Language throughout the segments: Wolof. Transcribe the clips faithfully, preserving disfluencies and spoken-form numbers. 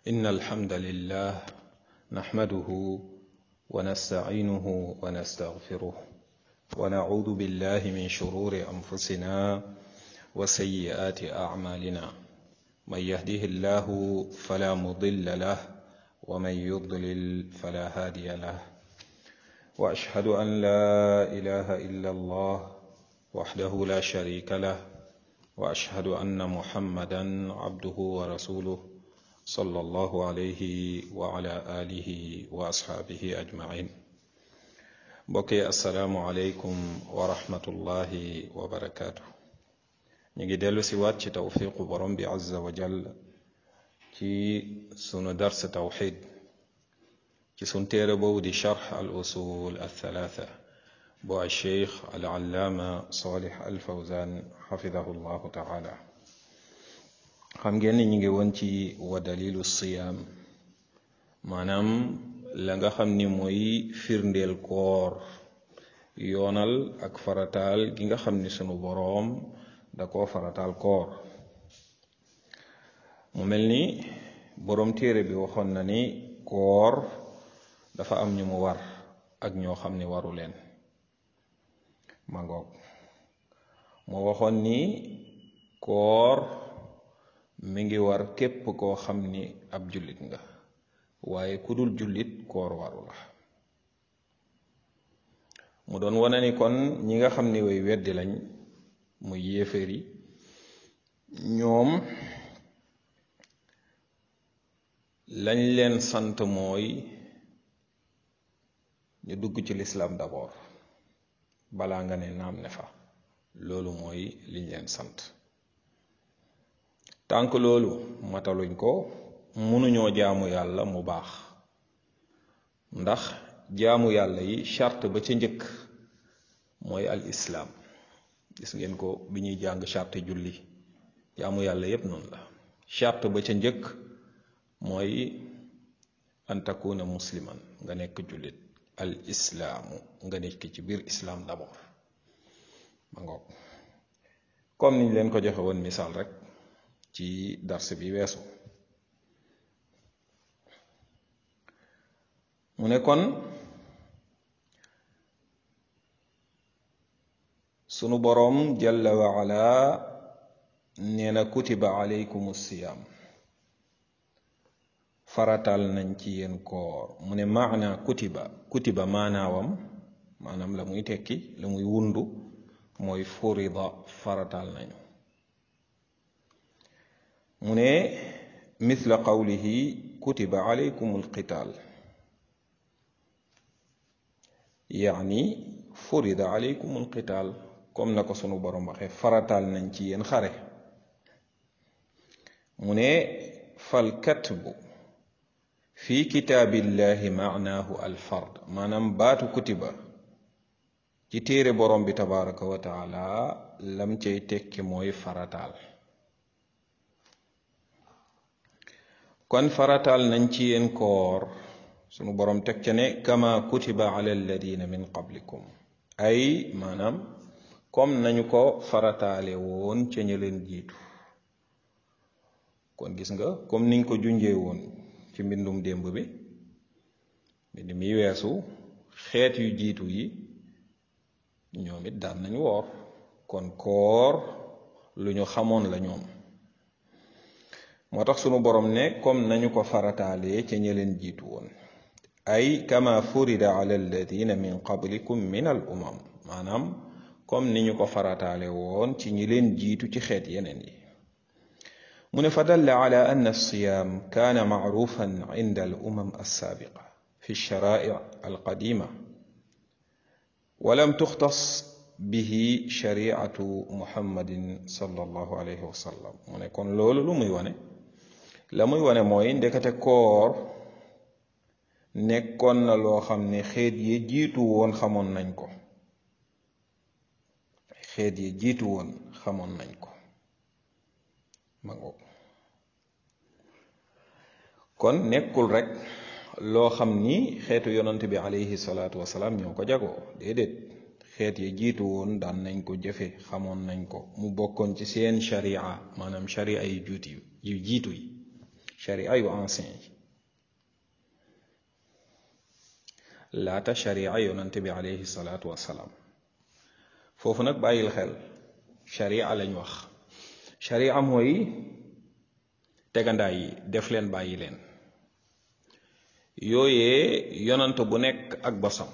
إن الحمد لله نحمده ونستعينه ونستغفره ونعوذ بالله من شرور أنفسنا وسيئات أعمالنا من يهده الله فلا مضل له ومن يضلل فلا هادي له وأشهد أن لا إله إلا الله وحده لا شريك له وأشهد أن محمدا عبده ورسوله صلى الله عليه وعلى آله وأصحابه أجمعين بقي السلام عليكم ورحمة الله وبركاته نيجي ديلو سيوات ci توفيق برم بي عز وجل ci sunu dars توحيد ci sun téere boobu di charx al usul althalatha bu alcheikh alallaama salih alfawzan xafidahu llahu taala xam ngeen ni ñu ngi woon ci wa dalilu siyaam maanaam la nga xam ni mooy firndeel koor yoonal ak farataal gi nga xam ni sunu boroom da koo farataal koor mu mel ni boroom téere bi waxoon na ni koor dafa am ñu mu war ak ñoo xam ni waru leen ma ngoog moo waxoon ni koor mi ngi war képp koo xam ni ab jullit nga waaye ku dul jullit koor waru la mu doon wane ni kon ñi nga xam ni way weddi lañ muy yéeféer yi ñoom lañ leen sant mooy ñu dugg ci lislaam d'abord balaa nga ne naam ne fa loolu mooy liñ leen sant tànk loolu mataluñ ko mënuñoo jaamu yàlla mu baax ndax jaamu yàlla yi charte ba ca njëkk mooy al islaam gis ngeen ko bi ñuy jàng charte julli jaamu yàlla yépp noonu la charte ba ca njëkk mooy an takuna musliman nga nekk jullit al islaamu nga nekk ci biir islaam d'abord ma ngoog comme niñ leen ko joxe woon misaal rek ci dars bi weesu mu ne kon sunu boroom jalla wa ala nee na kutiba alaykum siyaam faratal nañ ci yéen koor mu ne maana kutiba kutiba maanaawam maanaam la muy tekki la muy wundu mooy furida faratal nañu mu ne mithla qawlihi kutiba alaykum alqital yaani furida alaykum alqital comme na ko sunu borom waxee faratal nañ ci yéen xare mu ne fal katbu fi kitaabillahi maanaahu alfard maanaam baatu kutiba ci téere borom bi tabaraka wa taala lam cay tekki mooy farataal kon farataal nañ ci yéen koor sunu borom teg ca ne kama kutiba ala alladina min qablikum ay maanaam comme nañu ko farataale woon ca ña leen jiitu kon gis nga comme niñ ko junjee woon ci mbindum démb bi mbind mi weesu xeet yu jiitu yi ñoom it daan nañu woor kon koor lu ñu xamoon la ñoom moo tax sunu borom ne comme nañu ko farataalee ca ña leen jiitu woon ay kama furida ala alladina min qablikum min al umam maanaam comme ni ñu ko farataale woon ci ñi leen jiitu ci xeet yeneen yi mu ne fa dalla ala anna alsiyaam kaana macrufan inda al umam alsaabiqa fi alsharaa'ic alqadima walam tuxtas bihi shariicatu muhammadin sallallahu alayhi wa sallam mu ne kon loolu lu muy wane la muy wane mooy ndekete koor nekkoon na loo xam ne xeet yi jiitu woon xamoon nañ ko xeet yi jiitu woon xamoon nañ ko ma ngoog kon nekkul rek loo xam ni xeetu yonant bi alayhi salaatu wasalaam ñoo ko jagoo déedéet xeet yi jiitu woon daan nañ ko jëfe xamoon nañ ko mu bokkoon ci seen sharia maanaam sharia yu juuti yu jiitu yi sharia yu ancien yi laata sharia yonante bi alayhi salaatu wassalaam. foofu nag bàyyil xel sharia lañ wax. sharia mooy tegandaay yi def leen bàyyi leen yooyee yonant bu nekk ak bosam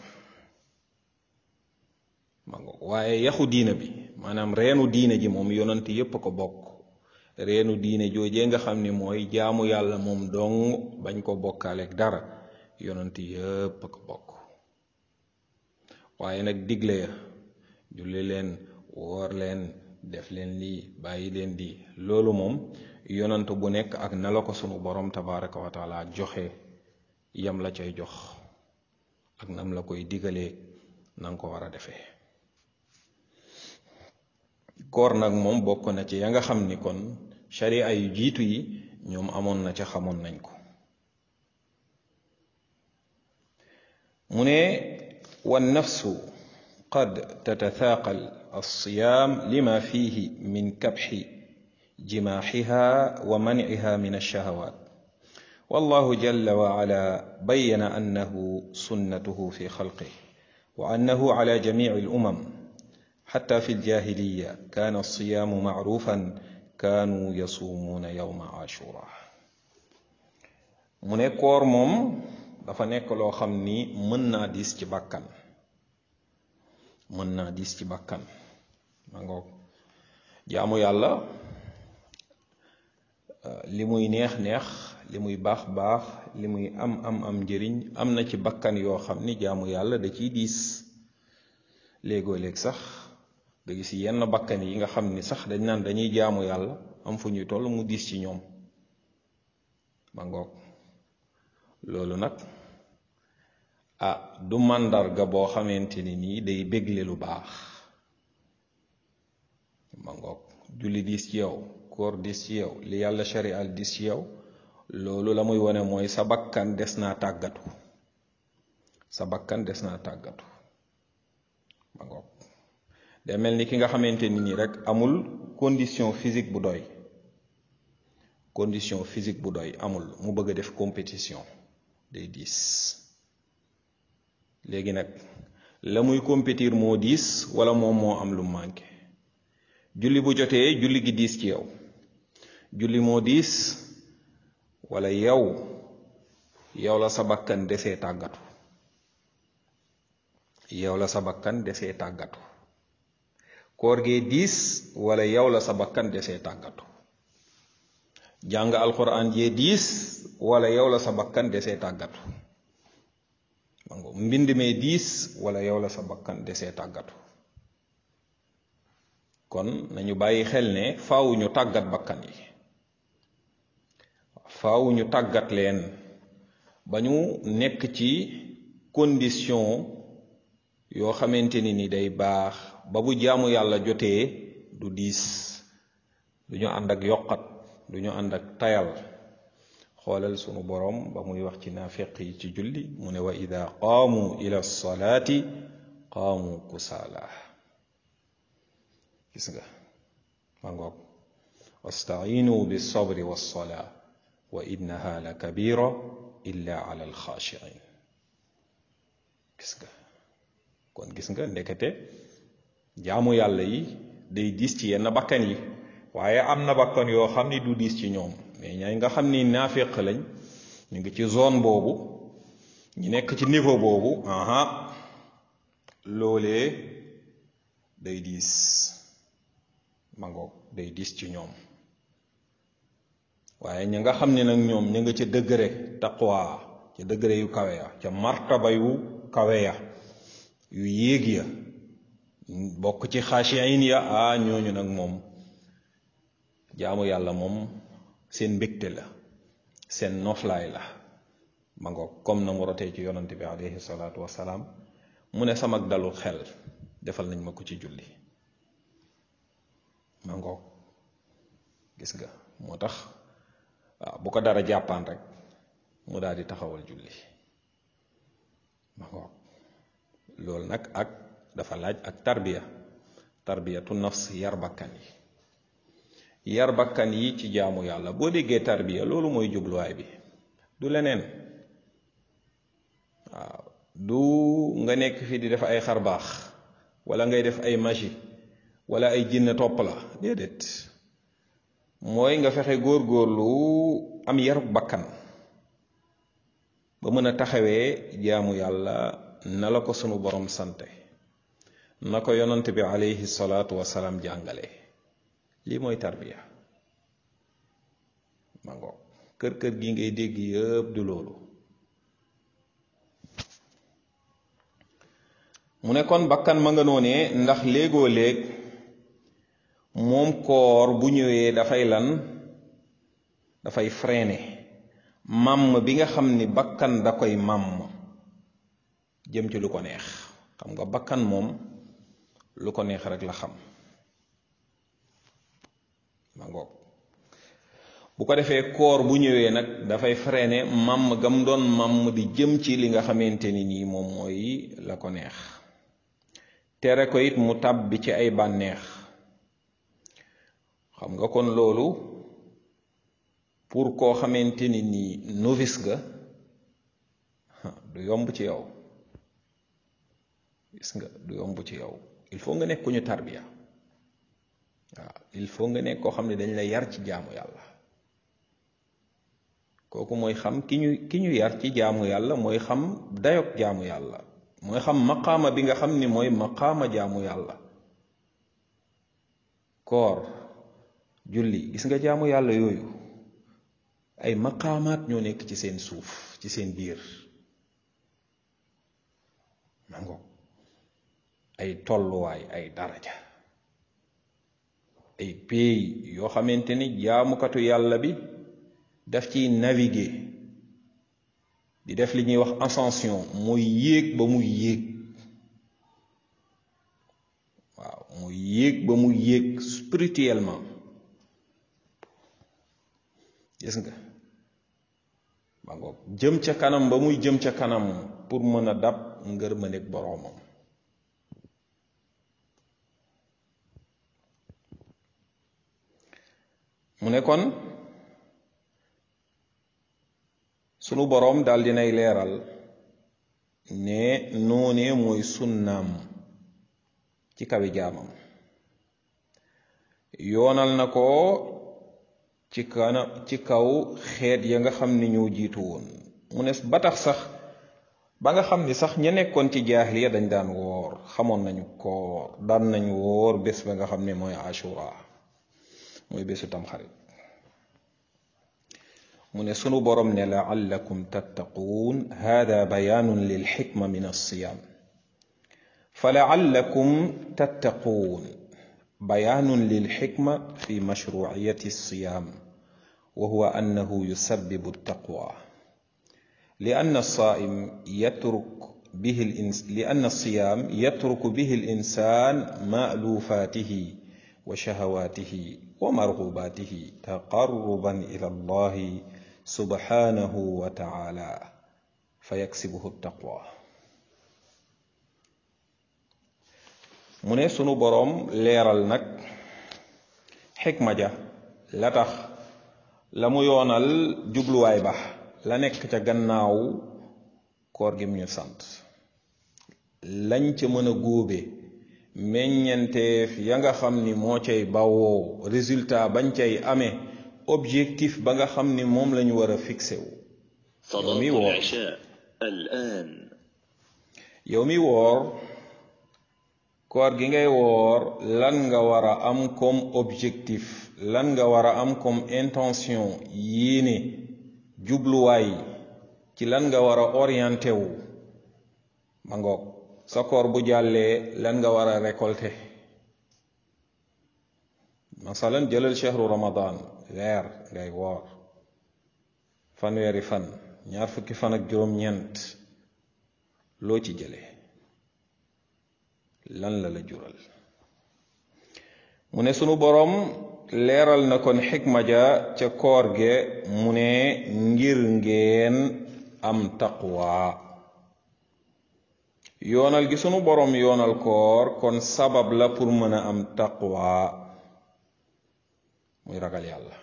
ma ngo waaye yaxu diina bi maanaam reenu diine ji moom yonant yépp a ko bokk. reenu diine joojee nga xam ni mooy jaamu yàlla moom dong bañ ko bokkaaleeg dara yonant yépp a ko bokk. waaye nag digle ya julli leen woor leen def leen lii bàyyi leen di loolu moom yonant bu nekk ak na la ko sunu borom tabaraka wa taala joxe yam la cay jox ak nam la koy digalee nanga ko war a defee. koor nag moom bokk na ci ya nga xam ni kon sharia yu jiitu yi ñoom amoon na ca xamoon nañ ko. mu ne wan nafsu qad tatathaqal alsiyaam lima fihi min kabxi jimaaxiha wa manciha min alshahawat wallahu jalla wa ala bayyana annahu sunnatuhu fi xalqihi wa annahu ala jamici alumam xatta fi aljahiliya kaana alsiyaamu macrufan kaanuu yasuumuuna yowma ashura. mu ne koor moom dafa nekk loo xam ni mën naa diis ci bàkkan mën naa diis ci bàkkan ma ngoog jaamu yàlla li muy neex neex li muy baax baax li muy am am am njëriñ am na ci bakkan yoo xam ni jaamu yàlla da ciy diis. léegoo léeg sax nga gis yenn bakkan yi nga xam ni sax dañ naan dañuy jaamu yàlla am fu ñuy toll mu diis ci ñoom ma ngoog loolu nag ah du màndarga boo xamante ni nii day bégle lu baax ma ngoog julli diis ci yow koor diis ci yow li yàlla sharial diis ci yow loolu la muy wone mooy sa bakkan des naa tàggatu sa bakkan des naa tàggatu ma ngoog day mel ni ki nga xamante ni nii rek amul condition physique bu doy condition physique bu doy amul mu bëgg a def compétition day diis. léegi nag la muy compétir moo diis wala moom moo am lu manqué. julli bu jotee julli gi diis ci yow julli moo diis wala yow yow la sa bakkan desee tàggatu yow la sa bakkan desee tàggatu koor gee diis wala yow la sa bakkan desee tàggatu jàng alquran jee diis wala yow la sa bakkan desee tàggatu mbind mee diis wala yow la sa bakkan desee tàggatu. kon nañu bàyyi xel ne faaw ñu tàggat bakkan yi faaw ñu tàggat leen ba ñu nekk ci condition yoo xamante ni ni day baax ba bu jaamu yàlla jotee du diis du ñu ànd ak yokkat du ñu ànd ak tayal. xoolal sunu boroom ba muy wax ci naafeq yi ci julli mu ne wa ida qaamu ila salaati qaamu kusaala. gis nga ma ngoog wastainu bisabri wassalaa wa innaha la kabira illa ala alxaashiin. gis nga kon gis nga ndekete jaamu yàlla yi day diis ci yenn bakkan yi waaye am na bakkan yoo xam ni du diis ci ñoom mais ñay nga xam ni naafeq lañ ñu ngi ci zone boobu ñu nekk ci niveau boobu aha loolee day diis ma ngoog day diis ci ñoom. waaye ña nga xam ne nag ñoom ña nga ca degré taqwa ca degré yu kawe ya ca martaba yu kawe ya yu yéeg ya bokk ci xaashiin ya ah ñooñu nag moom jaamu yàlla moom seen mbégte la seen noflaay la ma ngoog comme na mu rotee ci yonante bi alayhi salaatu wasalaam mu ne sama dalu xel defal nañ ma ko ci julli ma ngoog gis nga moo tax waaw bu ko dara jàppaan rek mu daal di taxawal julli ma ngoog loolu nag ak dafa laaj ak tarbiya tarbiyatu nafs yar bakkan yi yar bakkan yi ci jaamu yàlla boo déggee tarbiya loolu mooy jubluwaay bi du leneen waaw du nga nekk fii di def ay xarbaax wala ngay def ay magie wala ay jinne topp la déedéet mooy nga fexe góorgóorlu am yaruk bakkan ba mën a taxawee jaamu yàlla na la ko sunu borom sante na ko yonant bi alayhi salaatu wasalaam jàngale lii mooy tarbiya ma ngoog kër kër gi ngay dégg yëpp du loolu mu ne kon bakkan ma nga noonee ndax léegoo léeg moom koor bu ñëwee dafay lan dafay freiné màmm bi nga xam ni bakkan da koy màmm jëm ci lu ko neex xam nga bakkan moom lu ko neex rek la xam ma ngoog bu ko defee koor bu ñëwee nag dafay freiné màmm gam doon màmm di jëm ci li nga xamante ni nii moom mooy la ko neex tere ko it mu tàbbi ci ay bànneex xam nga kon loolu pour koo xamante ni nii novice ga du yomb ci yow gis nga du yomb ci yow il faut nga nekk ku ñu tarbiya waaw il faut nga nekk koo xam ne dañ la yar ci jaamu yàlla kooku mooy xam ki ñu ki ñu yar ci jaamu yàlla mooy xam dayog jaamu yàlla mooy xam maqaama bi nga xam ni mooy maqaama jaamu yàlla koor julli gis nga jaamu yàlla yooyu ay maqaamaat ñoo nekk ci seen suuf ci seen biir mango ay tolluwaay ay daraja ay pays yoo xamante ni jaamukatu yàlla bi daf ciy naviguer di def li ñuy wax ascension mooy yéeg ba muy yéeg waaw mooy yéeg ba muy yéeg spirituellement gis nga ba ngoog jëm ca kanam ba muy jëm ca kanam pour mën a dab ngër ma nekk boroomam mu ne kon sunu boroom daal dinay leeral ne noonee mooy sunnaam ci kawi jaamam yoonal na ko ci kana ci kaw xeet ya nga xam ni ñoo jiitu woon mu ne ba tax sax ba nga xam ni sax ña nekkoon ci jaahiliya dañ daan woor xamoon nañu koor daan nañ woor bés ba nga xam ne mooy ashura mooy bésu tamxarit mu ne sunu borom ne la'allakum tattaquun hada bayaanun lil xikma min alsiyaam fa la'allakum tattaquun bayaanun lil xikma fi mashruuciyati alsiyaam wa huwa annahu yusabbibu altaqwa لأن الصائم يترك به الإنس... لأن الصيام يترك به الإنسان مألوفاته وشهواته ومرغوباته تقربا إلى الله سبحانه وتعالى فيكسبه التقوى mu ne sunu boroom leeral nag xikma ja la tax la mu yoonal jubluwaay ba la nekk ca gannaaw koor gi mu ñu sant lañ ca mën a góobe meññanteef ya nga xam ni moo cay bawoo résultat bañ cay amee objectif ba nga xam ni moom lañu war a fixé wu yow mi woor yow mi woor koor gi ngay woor lan nga war a am comme objectif lan nga war a am comme intention yéene jubluwaay ci lan nga war a orienté wu ma ngoog sa koor bu jàllee lan nga war a récolter masalan jëlal chehru ramadan weer ngay woor fanweeri fan ñaar fukki fan ak juróom-ñeent loo ci jëlee lan la la jural mu ne sunu boroom leeral na kon xikma ja ca koor ge mu ne ngir ngeen am taqwa yoonal gi sunu boroom yoonal koor kon sabab la pour mën a am taqwa muy ragal yàlla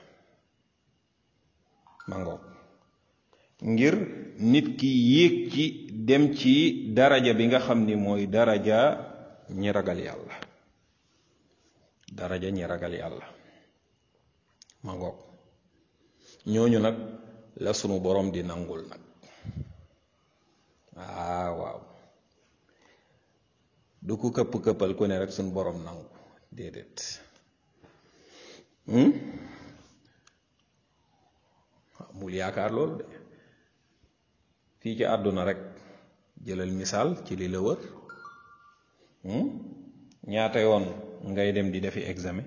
mangoog ngir nit ki yéeg ci dem ci daraja bi nga xam ni mooy daraja ñi ragal yàlla daraja ñi ragal yàlla mangoog ñooñu nag la sunu borom di nangul nag ah waaw du ko këpp këppal ku ne rek sunu borom nangu déedéet mul yaakaar loolu de fii ci àdduna rek jëlal misaal ci li la wër ñaata yoon ngay dem di defi examen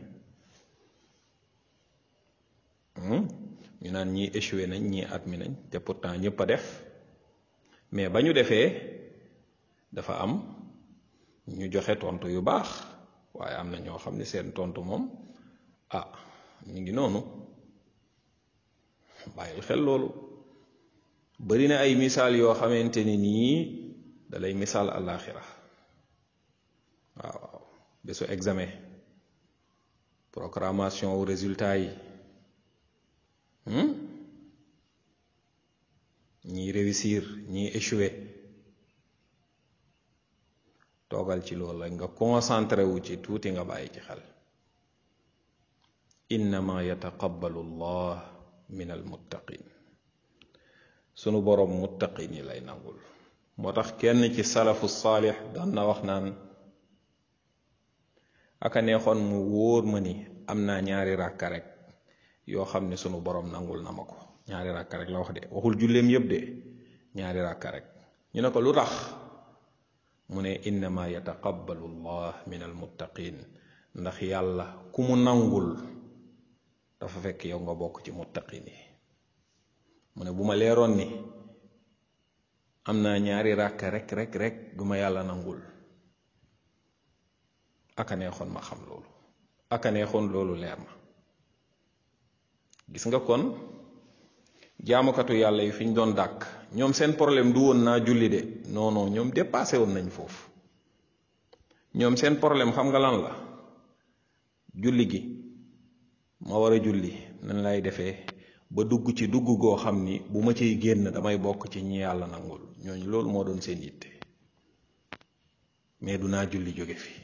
ñu naan ñii échoué nañ ñii admis nañ te pourtant ñëpp a def mais ba ñu defee dafa am ñu joxe tontu yu baax waaye am na ñoo xam ne seen tontu moom ah ñu ngi noonu bàyyil xel loolu bari na ay misaal yoo xamante ni nii da lay misaal àllaaxira waaw bésu examen proclamation wu résultat yi ñii réussir ñii échoué toogal ci loolu la nga concentré wu ci tuuti nga bàyyi ci xel innama yataqabbalu llah min almuttaqin sunu boroom muttaqin yi lay nangul moo tax kenn ci salafu saalix daan na wax naan aka neexoon mu wóor ma ni am naa ñaari ràkka rek yoo xam ne sunu boroom nangul na ma ko ñaari ràkka rek la wax de waxul julleem yépp de ñaari ràkka rek ñu ne ko lu tax mu ne innama yataqabbalu llah min almuttaqin ndax yàlla ku mu nangul dafa fekk yow nga bokk ci muttaqin yi mu ne bu ma leeroon ni am naa ñaari ràkka rek rek rek du ma yàlla nangul aka neexoon ma xam loolu aka neexoon loolu leer ma gis nga kon jaamukatu yàlla yi fi ñu doon dàkk ñoom seen problème du woon naa julli de non non ñoom dépassé woon nañ foofu ñoom seen problème xam nga lan la julli gi ma war a julli nan lay defee ba dugg ci dugg goo xam ni bu ma ciy génn damay bokk ci ñi yàlla nangul ñooñu loolu moo doon seen yitte mais du naa julli jóge fi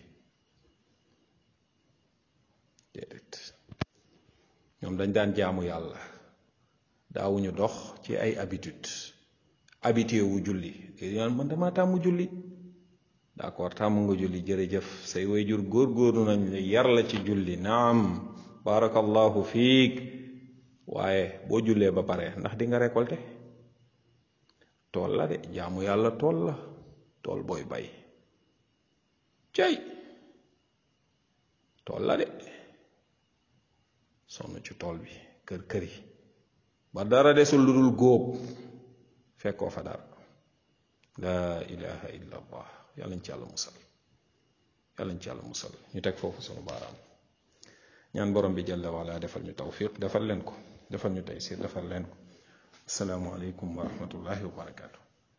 déedéet ñoom dañ daan jaamu yàlla daawuñu dox ci ay habitude habitué wu julli yoon man dama tàmm julli d'accord tàmm nga julli jërëjëf say waajur góor-góorlu nañ la yar la ci julli naam barakallahu fiik waaye boo jullee ba pare ndax di nga récolté tool la de jaamu yàlla tool la tool booy bay cey tool la de sonn ci tool bi kër këri ba dara desul lu dul góob fekkoo fa dara laa ilaha illa allah yàlla ñu ci yàlla musal yàlla ñu ci yàlla musal ñu teg foofu sunu baaraam ñaan borom bi jalla wala defal ñu tawfiq defal leen ko defal ñu taysir defal leen ko asalaamu aleykum wa rahmatullahi wa barakaatu